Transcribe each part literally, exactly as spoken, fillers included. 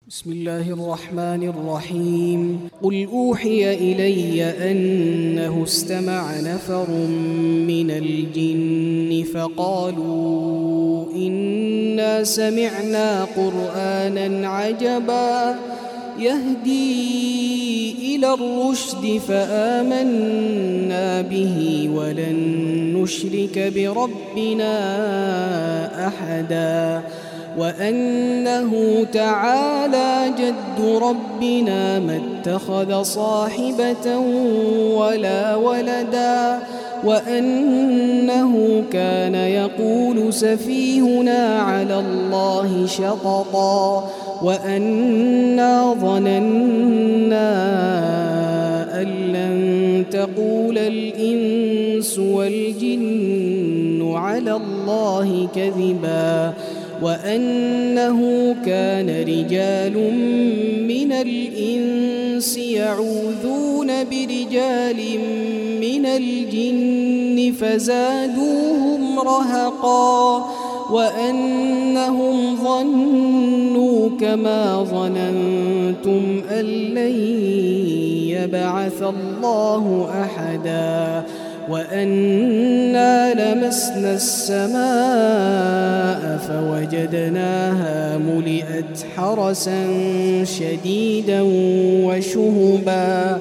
بسم الله الرحمن الرحيم. قل أوحي إلي أنه استمع نفر من الجن فقالوا إنا سمعنا قرآنا عجبا يهدي إلى الرشد فآمنا به ولن نشرك بربنا أحدا وأنه تعالى جد ربنا ما اتخذ صاحبة ولا ولدا وأنه كان يقول سفيهنا على الله شططا وأنا ظننا أن لن تقول الإنس والجن على الله كذبا وأنه كان رجال من الإنس يعوذون برجال من الجن فزادوهم رهقا وأنهم ظنوا كما ظننتم أن لن يبعث الله أحدا وأنا لمسنا السماء فوجدناها ملئت حرسا شديدا وشهبا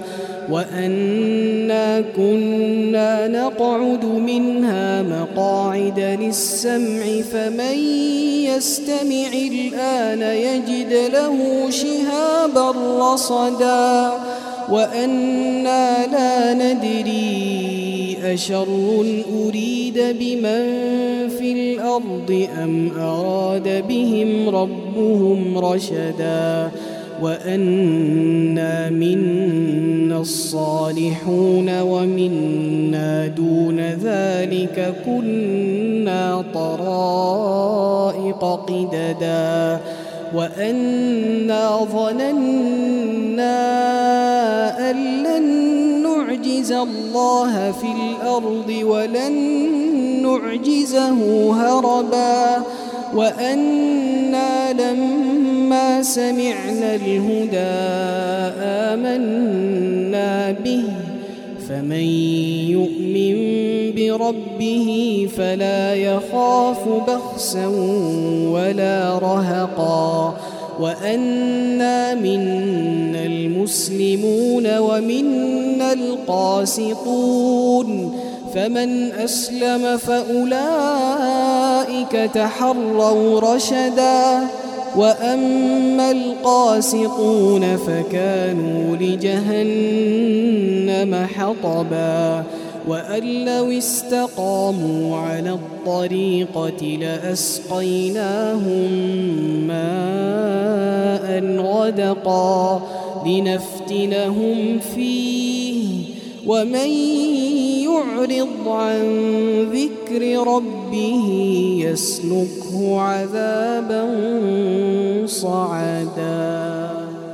وأنا كنا نقعد منها مقاعد للسمع فمن يستمع الآن يجد له شهابا رصدا وأنا لا ندري أشر أريد بمن في الأرض أم أراد بهم ربهم رشدا وأنا منا الصالحون ومنا دون ذلك كنا طرائق قددا وأنا ظننا أن لن نعجز الله في الأرض ولن نعجزه هربا وأنا لما سمعنا الهدى آمنا به فمن يؤمن بربه فلا يخاف بخسا ولا رهقا وأنا منا المسلمون ومنا القاسطون فمن أسلم فأولئك تحروا رشدا وأما القاسطون فكانوا لجهنم حطبا وأن لو استقاموا على الطريقة لأسقيناهم ماء غدقا لنفتنهم فيه ومن يعرض عن ذكر ربه يسلكه عذابا صعدا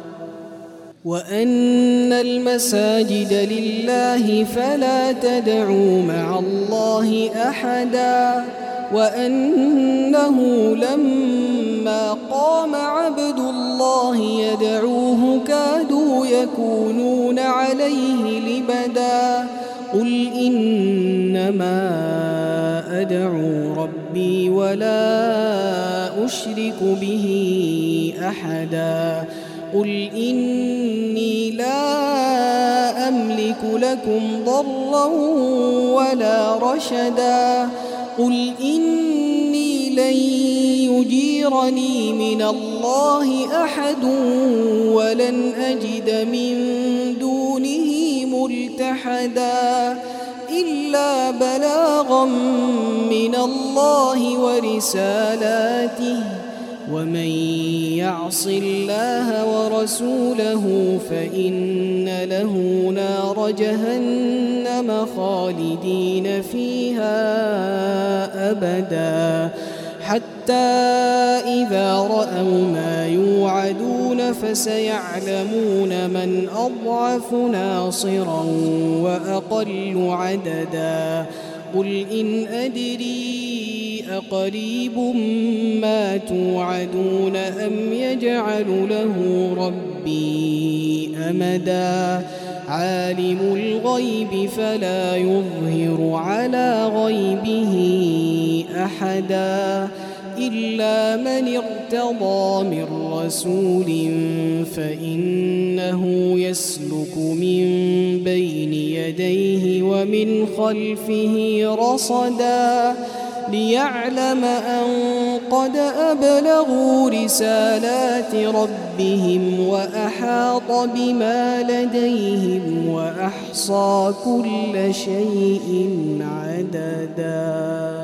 وأن المساجد لله فلا تدعوا مع الله أحدا وأنه لما قام عبد الله يدعوه كادوا يكونون عليه لبدا قل إنما أدعو ربي ولا أشرك به أحدا قل إني لا أملك لكم ضرا ولا رشدا قل إني لن يجيرني من الله أحد ولن أجد من دونه ملتحدا إلا بلاغا من الله ورسالاته ومن يعص الله ورسوله فإن له نار جهنم خالدين فيها أبدا حتى إذا رأوا ما يوعدون فسيعلمون من أضعف ناصرا وأقل عددا قل إن أدري أقريب ما توعدون أم يجعل له ربي أمدا عالم الغيب فلا يظهر على غيبه أحدا إلا من ارتضى من رسول فإنه يسلك من بين يديه ومن خلفه رصدا ليعلم أن قد أبلغوا رسالات ربهم وأحاط بما لديهم وأحصى كل شيء عددا.